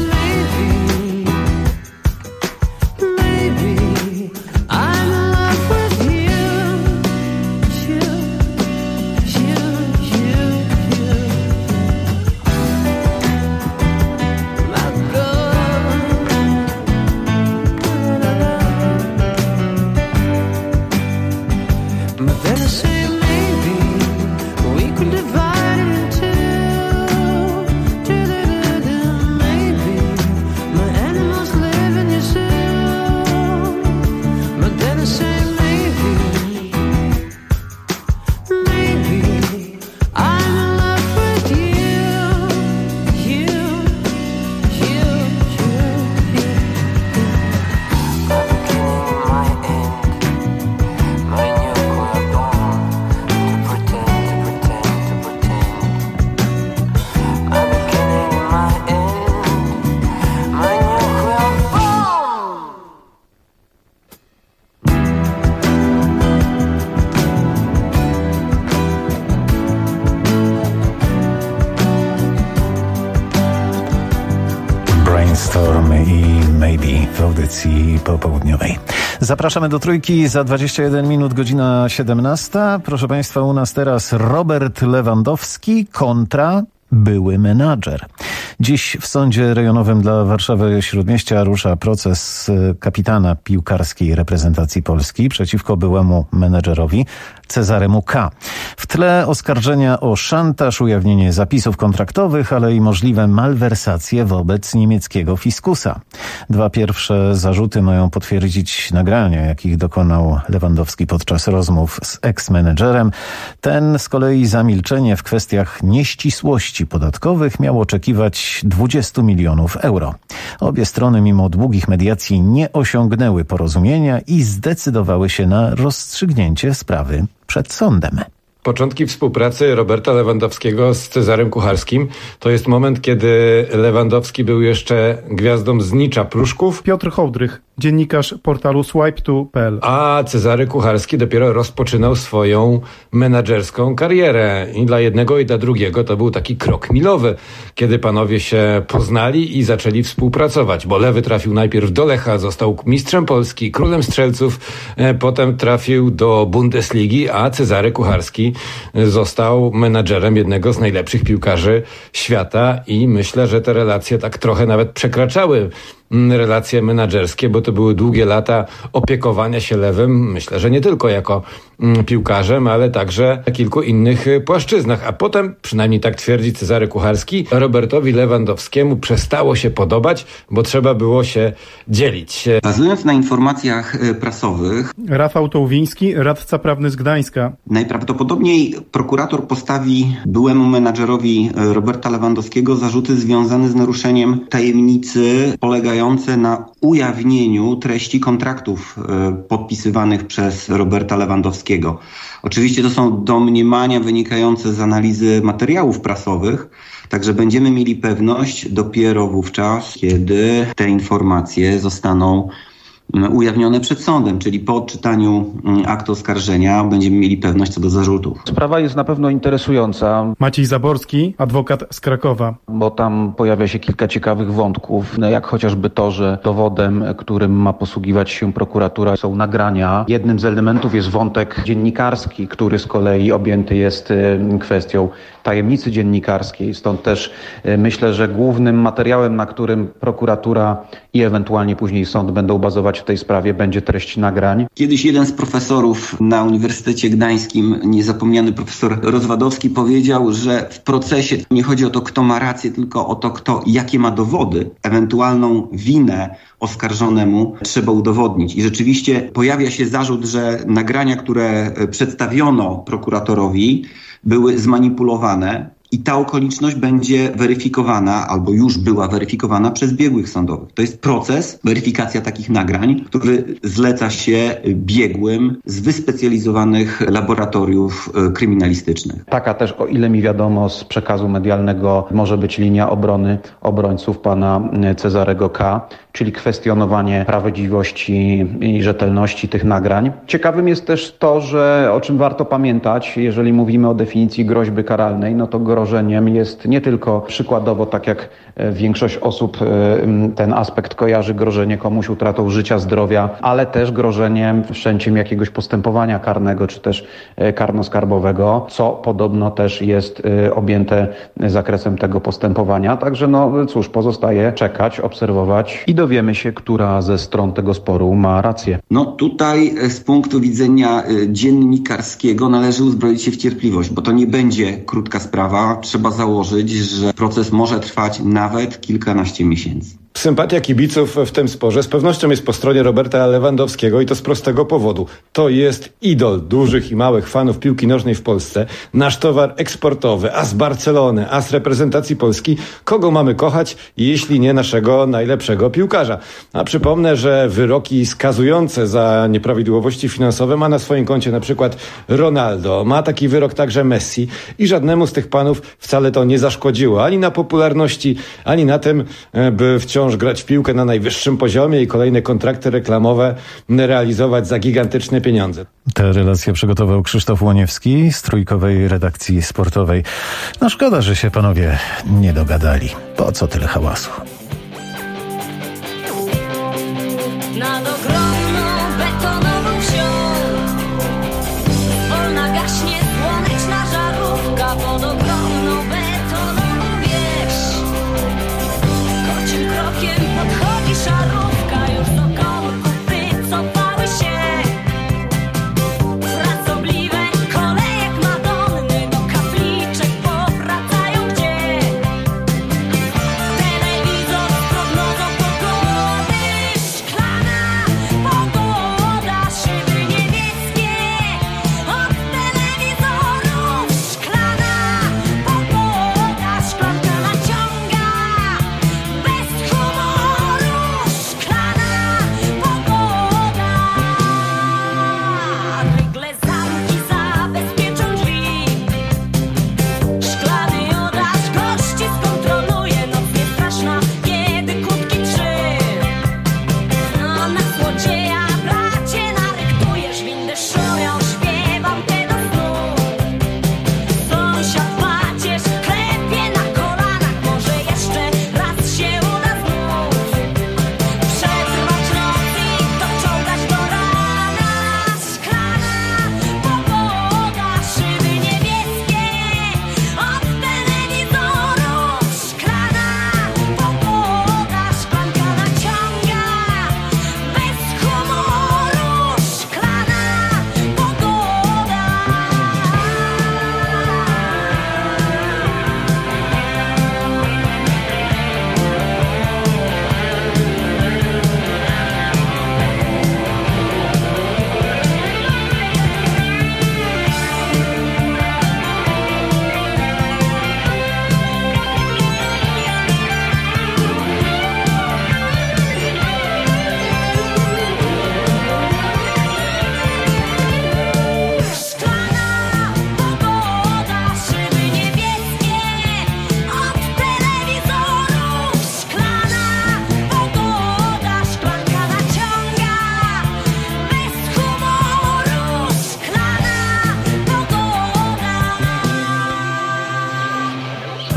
audycji popołudniowej. Zapraszamy do Trójki za 21 minut, godzina 17. Proszę Państwa, u nas teraz Robert Lewandowski kontra były menadżer. Dziś w Sądzie Rejonowym dla Warszawy Śródmieścia rusza proces kapitana piłkarskiej reprezentacji Polski przeciwko byłemu menedżerowi Cezaremu K. W tle oskarżenia o szantaż, ujawnienie zapisów kontraktowych, ale i możliwe malwersacje wobec niemieckiego fiskusa. Dwa pierwsze zarzuty mają potwierdzić nagrania, jakich dokonał Lewandowski podczas rozmów z eks-menedżerem. Ten z kolei za milczenie w kwestiach nieścisłości podatkowych miał oczekiwać 20 milionów euro. Obie strony mimo długich mediacji nie osiągnęły porozumienia i zdecydowały się na rozstrzygnięcie sprawy przed sądem. Początki współpracy Roberta Lewandowskiego z Cezarym Kucharskim to jest moment, kiedy Lewandowski był jeszcze gwiazdą znicza Pruszków. Piotr Hołdrych, dziennikarz portalu swipe2.pl. A Cezary Kucharski dopiero rozpoczynał swoją menadżerską karierę. I dla jednego, i dla drugiego to był taki krok milowy, kiedy panowie się poznali i zaczęli współpracować. Bo Lewy trafił najpierw do Lecha, został mistrzem Polski, królem strzelców, potem trafił do Bundesligi, a Cezary Kucharski został menadżerem jednego z najlepszych piłkarzy świata i myślę, że te relacje tak trochę nawet przekraczały relacje menadżerskie, bo to były długie lata opiekowania się Lewym, myślę, że nie tylko jako piłkarzem, ale także na kilku innych płaszczyznach. A potem, przynajmniej tak twierdzi Cezary Kucharski, Robertowi Lewandowskiemu przestało się podobać, bo trzeba było się dzielić. Bazując na informacjach prasowych, Rafał Tołwiński, radca prawny z Gdańska. Najprawdopodobniej prokurator postawi byłemu menadżerowi Roberta Lewandowskiego zarzuty związane z naruszeniem tajemnicy polegające na ujawnieniu treści kontraktów podpisywanych przez Roberta Lewandowskiego. Oczywiście to są domniemania wynikające z analizy materiałów prasowych, także będziemy mieli pewność dopiero wówczas, kiedy te informacje zostaną ujawnione przed sądem, czyli po odczytaniu aktu oskarżenia będziemy mieli pewność co do zarzutów. Sprawa jest na pewno interesująca. Maciej Zaborski, adwokat z Krakowa. Bo tam pojawia się kilka ciekawych wątków, jak chociażby to, że dowodem, którym ma posługiwać się prokuratura, są nagrania. Jednym z elementów jest wątek dziennikarski, który z kolei objęty jest kwestią tajemnicy dziennikarskiej. Stąd też myślę, że głównym materiałem, na którym prokuratura i ewentualnie później sąd będą bazować w tej sprawie, będzie treść nagrań. Kiedyś jeden z profesorów na Uniwersytecie Gdańskim, niezapomniany profesor Rozwadowski, powiedział, że w procesie nie chodzi o to, kto ma rację, tylko o to, kto jakie ma dowody. Ewentualną winę oskarżonemu trzeba udowodnić. I rzeczywiście pojawia się zarzut, że nagrania, które przedstawiono prokuratorowi, były zmanipulowane. I ta okoliczność będzie weryfikowana, albo już była weryfikowana przez biegłych sądowych. To jest proces, weryfikacja takich nagrań, który zleca się biegłym z wyspecjalizowanych laboratoriów kryminalistycznych. Taka też, o ile mi wiadomo z przekazu medialnego, może być linia obrony obrońców pana Cezarego K., czyli kwestionowanie prawdziwości i rzetelności tych nagrań. Ciekawym jest też to, że o czym warto pamiętać, jeżeli mówimy o definicji groźby karalnej, no to grożeniem jest nie tylko przykładowo, tak jak większość osób ten aspekt kojarzy, grożenie komuś utratą życia, zdrowia, ale też grożeniem wszczęciem jakiegoś postępowania karnego, czy też karnoskarbowego, co podobno też jest objęte zakresem tego postępowania. Także no cóż, pozostaje czekać, obserwować i dowiemy się, która ze stron tego sporu ma rację. No tutaj z punktu widzenia dziennikarskiego należy uzbroić się w cierpliwość, bo to nie będzie krótka sprawa. Trzeba założyć, że proces może trwać nawet kilkanaście miesięcy. Sympatia kibiców w tym sporze z pewnością jest po stronie Roberta Lewandowskiego i to z prostego powodu. To jest idol dużych i małych fanów piłki nożnej w Polsce. Nasz towar eksportowy, as Barcelony, as reprezentacji Polski. Kogo mamy kochać, jeśli nie naszego najlepszego piłkarza? A przypomnę, że wyroki skazujące za nieprawidłowości finansowe ma na swoim koncie na przykład Ronaldo. Ma taki wyrok także Messi i żadnemu z tych panów wcale to nie zaszkodziło. Ani na popularności, ani na tym, by wciąż grać w piłkę na najwyższym poziomie i kolejne kontrakty reklamowe realizować za gigantyczne pieniądze. Tę relację przygotował Krzysztof Łoniewski z Trójkowej Redakcji Sportowej. No szkoda, że się panowie nie dogadali. Po co tyle hałasu?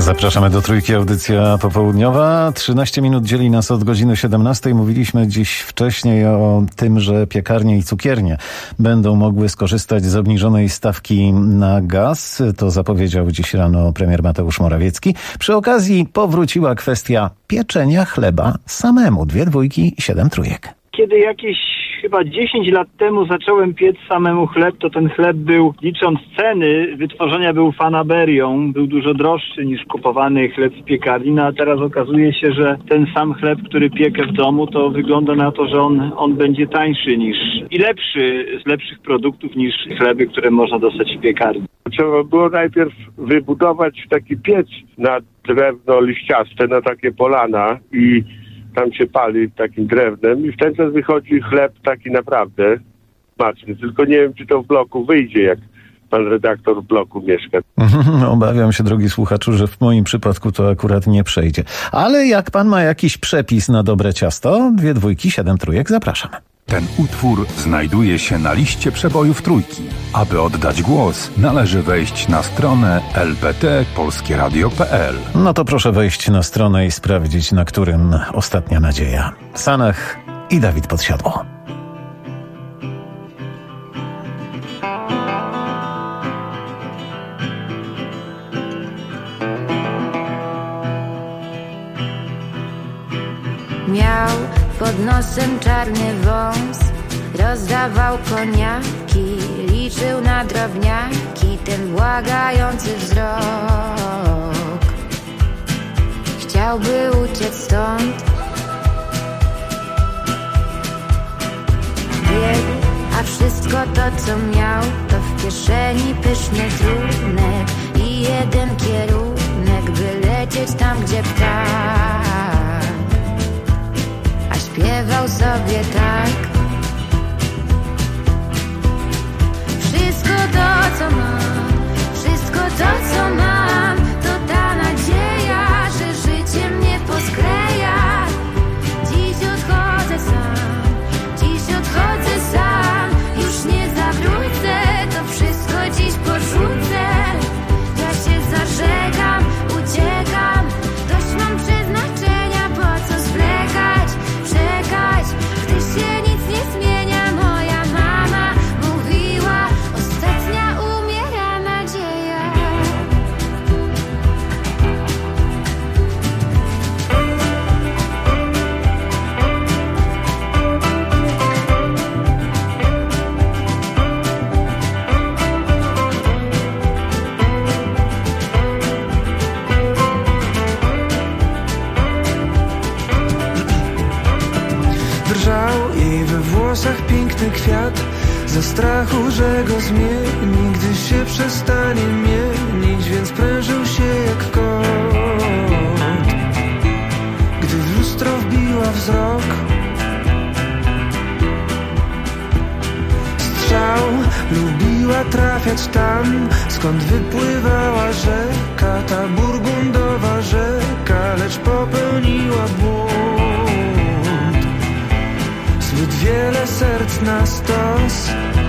Zapraszamy do Trójki, audycja popołudniowa. 13 minut dzieli nas od godziny 17. Mówiliśmy dziś wcześniej o tym, że piekarnie i cukiernie będą mogły skorzystać z obniżonej stawki na gaz. To zapowiedział dziś rano premier Mateusz Morawiecki. Przy okazji powróciła kwestia pieczenia chleba samemu. 2 dwójki i 7 trójek. Kiedy jakieś chyba 10 lat temu zacząłem piec samemu chleb, to ten chleb był, licząc ceny wytworzenia, był fanaberią, był dużo droższy niż kupowany chleb w piekarni, no a teraz okazuje się, że ten sam chleb, który piekę w domu, to wygląda na to, że on będzie tańszy niż i lepszy, z lepszych produktów niż chleby, które można dostać w piekarni. Trzeba było najpierw wybudować taki piec na drewno liściaste, na takie polana i tam się pali takim drewnem i w ten czas wychodzi chleb taki naprawdę smaczny. Tylko nie wiem, czy to w bloku wyjdzie, jak pan redaktor w bloku mieszka. Obawiam się, drogi słuchaczu, że w moim przypadku to akurat nie przejdzie. Ale jak pan ma jakiś przepis na dobre ciasto, 2 dwójki, 7 trójek, zapraszam. Ten utwór znajduje się na liście przebojów Trójki. Aby oddać głos, należy wejść na stronę lpt.polskieradio.pl. No to proszę wejść na stronę i sprawdzić, na którym Ostatnia nadzieja. Sanach i Dawid Podsiadło. Miał pod nosem czarny wąs, rozdawał koniaki, liczył na drobniaki, ten błagający wzrok. Chciałby uciec stąd, biegł, a wszystko to co miał, to w kieszeni pyszny trunek i jeden kierunek, by lecieć tam, gdzie ptak. Śpiewał sobie tak. Wszystko to, co mam, wszystko to, co mam, to ta nadzieja, że życie mnie poskleja. Dziś odchodzę sam, dziś odchodzę sam, już nie zawrócę, to wszystko dziś porzucę. Ja się zażegam, uciekam, dość mam przeznaczenia, po co zwlekać, czekać, gdy się nic nie zmienia. Moja mama mówiła, ostatnia umiera nadzieja. Drżał jej we włosach piękny kwiat, ze strachu, że go zmieni, gdy się przestanie mienić, więc prężył się jak kot. Gdy w lustro wbiła wzrok, strzał, lubiła trafiać tam, skąd wypływała rzeka, ta burgundowa rzeka, lecz popełniła błąd. Zbyt wiele serc na stos.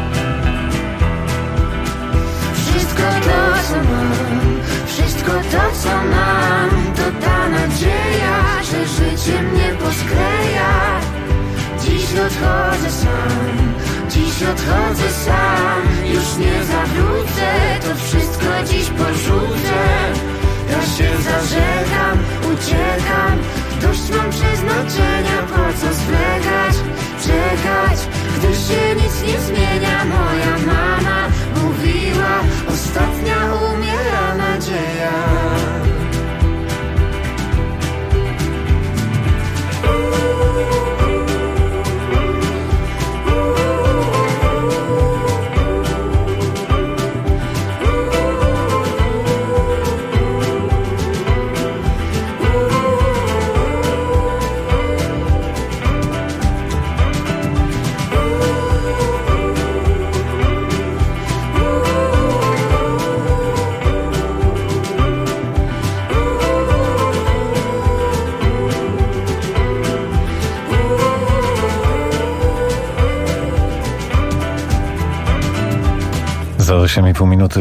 Wszystko to, co mam, wszystko to, co mam, to ta nadzieja, że życie mnie poskleja. Dziś odchodzę sam, dziś odchodzę sam, już nie zawrócę, to wszystko dziś porzucę. Ja się zażegam, uciekam, dość mam przeznaczenia, po co zwlekać, czekać, gdy się nic nie zmienia. Moja mama mówiła, ostatnia umiera nadzieja. Za 8,5 minuty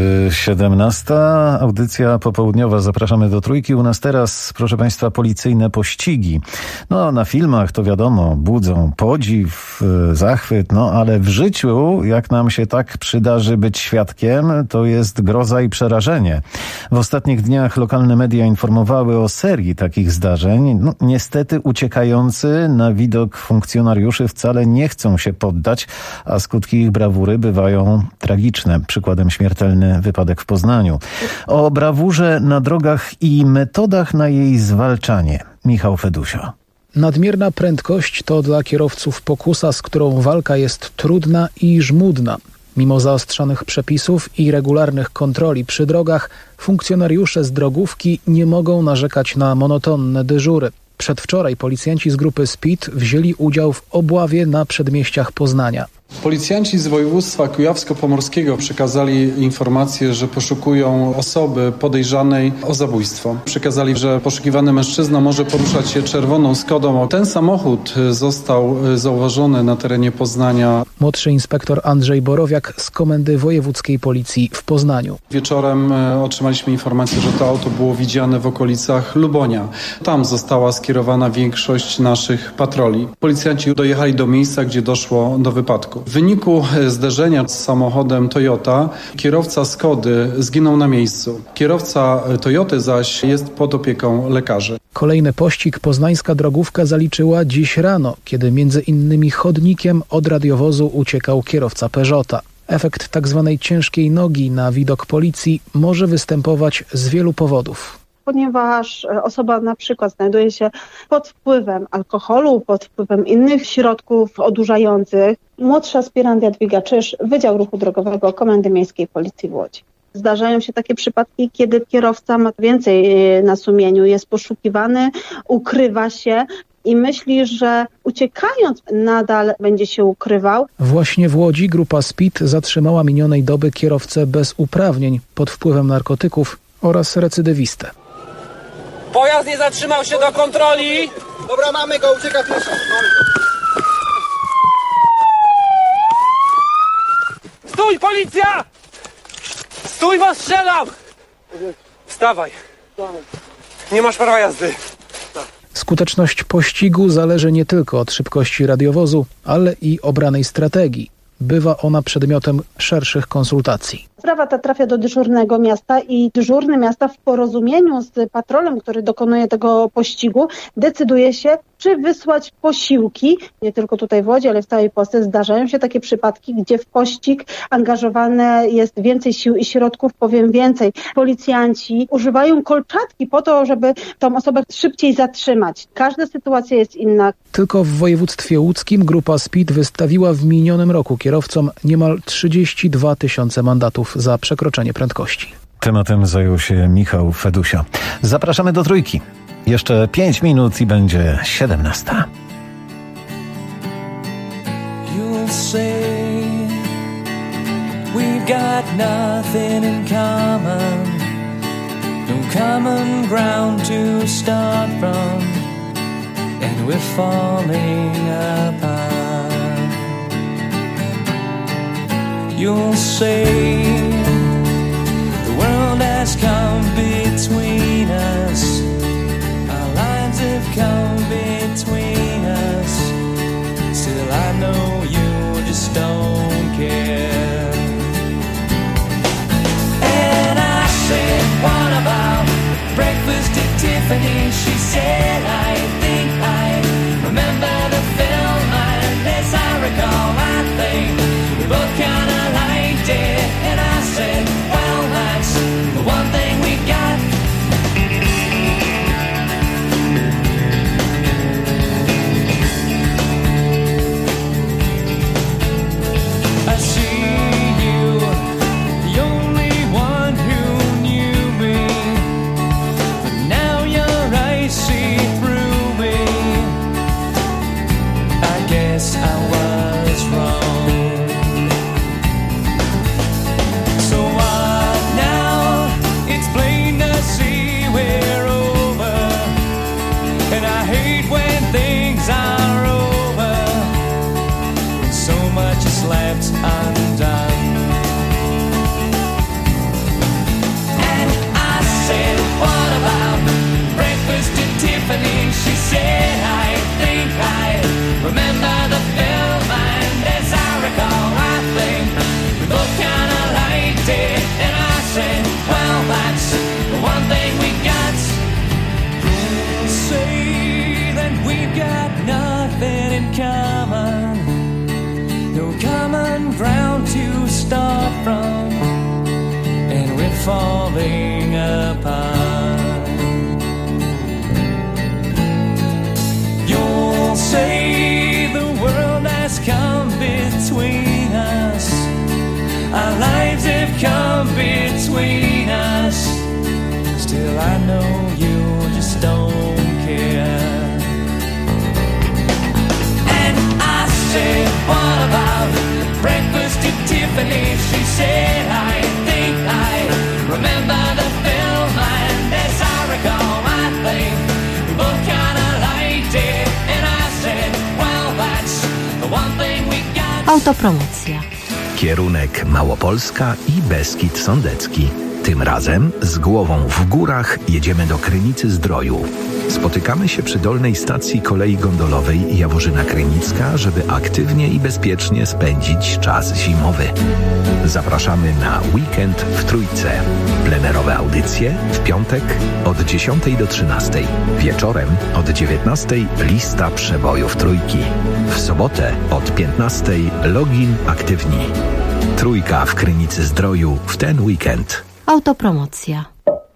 17. Audycja popołudniowa. Zapraszamy do Trójki. U nas teraz, proszę Państwa, policyjne pościgi. No, na filmach to wiadomo, budzą podziw, zachwyt, no ale w życiu, jak nam się tak przydarzy być świadkiem, to jest groza i przerażenie. W ostatnich dniach lokalne media informowały o serii takich zdarzeń. No, niestety uciekający na widok funkcjonariuszy wcale nie chcą się poddać, a skutki ich brawury bywają tragiczne. Przykładem śmiertelny wypadek w Poznaniu. O brawurze na drogach i metodach na jej zwalczanie. Michał Fedusio. Nadmierna prędkość to dla kierowców pokusa, z którą walka jest trudna i żmudna. Mimo zaostrzonych przepisów i regularnych kontroli przy drogach, funkcjonariusze z drogówki nie mogą narzekać na monotonne dyżury. Przedwczoraj policjanci z grupy SPID wzięli udział w obławie na przedmieściach Poznania. Policjanci z województwa kujawsko-pomorskiego przekazali informację, że poszukują osoby podejrzanej o zabójstwo. Przekazali, że poszukiwany mężczyzna może poruszać się czerwoną Skodą. Ten samochód został zauważony na terenie Poznania. Młodszy inspektor Andrzej Borowiak z Komendy Wojewódzkiej Policji w Poznaniu. Wieczorem otrzymaliśmy informację, że to auto było widziane w okolicach Lubonia. Tam została skierowana większość naszych patroli. Policjanci dojechali do miejsca, gdzie doszło do wypadku. W wyniku zderzenia z samochodem Toyota kierowca Skody zginął na miejscu. Kierowca Toyoty zaś jest pod opieką lekarzy. Kolejny pościg poznańska drogówka zaliczyła dziś rano, kiedy między innymi chodnikiem od radiowozu uciekał kierowca Peugeota. Efekt tzw. ciężkiej nogi na widok policji może występować z wielu powodów. Ponieważ osoba na przykład znajduje się pod wpływem alkoholu, pod wpływem innych środków odurzających. Młodszy aspirant Jadwiga Czyż, Wydział Ruchu Drogowego Komendy Miejskiej Policji w Łodzi. Zdarzają się takie przypadki, kiedy kierowca ma więcej na sumieniu, jest poszukiwany, ukrywa się i myśli, że uciekając nadal będzie się ukrywał. Właśnie w Łodzi grupa SPID zatrzymała minionej doby kierowcę bez uprawnień pod wpływem narkotyków oraz recydywistę. Pojazd nie zatrzymał się do kontroli. Dobra, mamy go, ucieka pieszo. Stój, policja! Stój, bo strzelam! Wstawaj. Nie masz prawa jazdy. Skuteczność pościgu zależy nie tylko od szybkości radiowozu, ale i obranej strategii. Bywa ona przedmiotem szerszych konsultacji. Sprawa ta trafia do dyżurnego miasta i dyżurny miasta w porozumieniu z patrolem, który dokonuje tego pościgu, decyduje się, czy wysłać posiłki, nie tylko tutaj w Łodzi, ale w całej Polsce zdarzają się takie przypadki, gdzie w pościg angażowane jest więcej sił i środków, powiem więcej. Policjanci używają kolczatki po to, żeby tą osobę szybciej zatrzymać. Każda sytuacja jest inna. Tylko w województwie łódzkim grupa SPID wystawiła w minionym roku kierowcom niemal 32 000 mandatów za przekroczenie prędkości. Tematem zajął się Michał Fedusio. Zapraszamy do Trójki. Jeszcze 5 minut i będzie 17. You'll say we've got nothing in common, no common ground to start from, and we're falling apart. You'll say the world has come between us, our lives have come between us, still I know you just don't care. And I said, what about breakfast at Tiffany? She said, I think I remember the film, and as I recall, I think we both kind of liked it. And I said, well, that's the one thing we got. falling apart. You'll say the world has come between us, our lives have come between us. Still I know you just don't care. And I said, what about breakfast at Tiffany? She said, I think I remember the film, and as I recall, I think we both kinda liked it. And I said, well, that's the one thing we got. Autopromocja. Kierunek Małopolska i Beskid Sądecki. Tym razem z głową w górach jedziemy do Krynicy-Zdroju. Spotykamy się przy dolnej stacji kolei gondolowej Jaworzyna Krynicka, żeby aktywnie i bezpiecznie spędzić czas zimowy. Zapraszamy na weekend w Trójce. Plenerowe audycje w piątek od 10 do 13. Wieczorem od 19 lista przebojów Trójki. W sobotę od 15 login aktywni. Trójka w Krynicy-Zdroju w ten weekend. Autopromocja.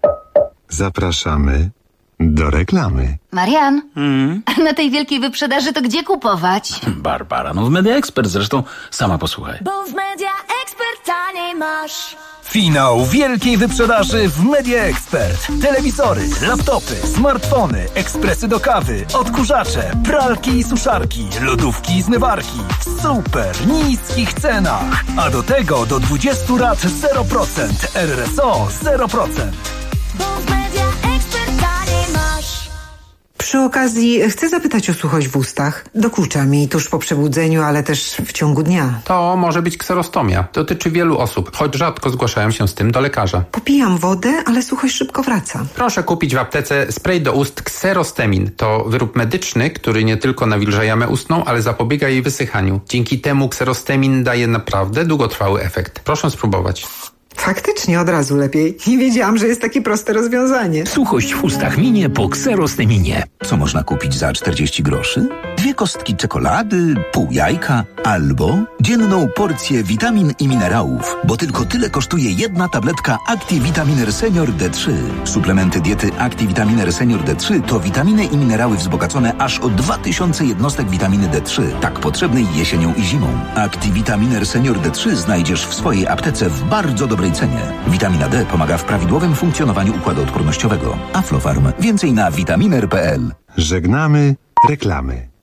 Zapraszamy do reklamy. Marian, na tej wielkiej wyprzedaży to gdzie kupować? Barbara, no w Media Expert, zresztą sama posłuchaj. Bo w Media Expert taniej masz. Finał wielkiej wyprzedaży w Media Expert. Telewizory, laptopy, smartfony, ekspresy do kawy, odkurzacze, pralki i suszarki, lodówki i zmywarki w super niskich cenach. A do tego do 20 lat 0%, RRSO 0%. Bo w Media Expert taniej masz. Przy okazji chcę zapytać o suchość w ustach. Dokucza mi tuż po przebudzeniu, ale też w ciągu dnia. To może być kserostomia. Dotyczy wielu osób, choć rzadko zgłaszają się z tym do lekarza. Popijam wodę, ale suchość szybko wraca. Proszę kupić w aptece spray do ust Xerostemin. To wyrób medyczny, który nie tylko nawilża jamę ustną, ale zapobiega jej wysychaniu. Dzięki temu Xerostemin daje naprawdę długotrwały efekt. Proszę spróbować. Faktycznie od razu lepiej. Nie wiedziałam, że jest takie proste rozwiązanie. Suchość w ustach minie po Xerosteminie. Co można kupić za 40 groszy? 2 kostki czekolady, pół jajka albo dzienną porcję witamin i minerałów, bo tylko tyle kosztuje jedna tabletka ActiVitaminer Senior D3. Suplementy diety ActiVitaminer Senior D3 to witaminy i minerały wzbogacone aż o 2000 jednostek witaminy D3, tak potrzebnej jesienią i zimą. ActiVitaminer Senior D3 znajdziesz w swojej aptece w bardzo dobrej cenie. Witamina D pomaga w prawidłowym funkcjonowaniu układu odpornościowego. Aflofarm. Więcej na vitaminer.pl. Żegnamy reklamy.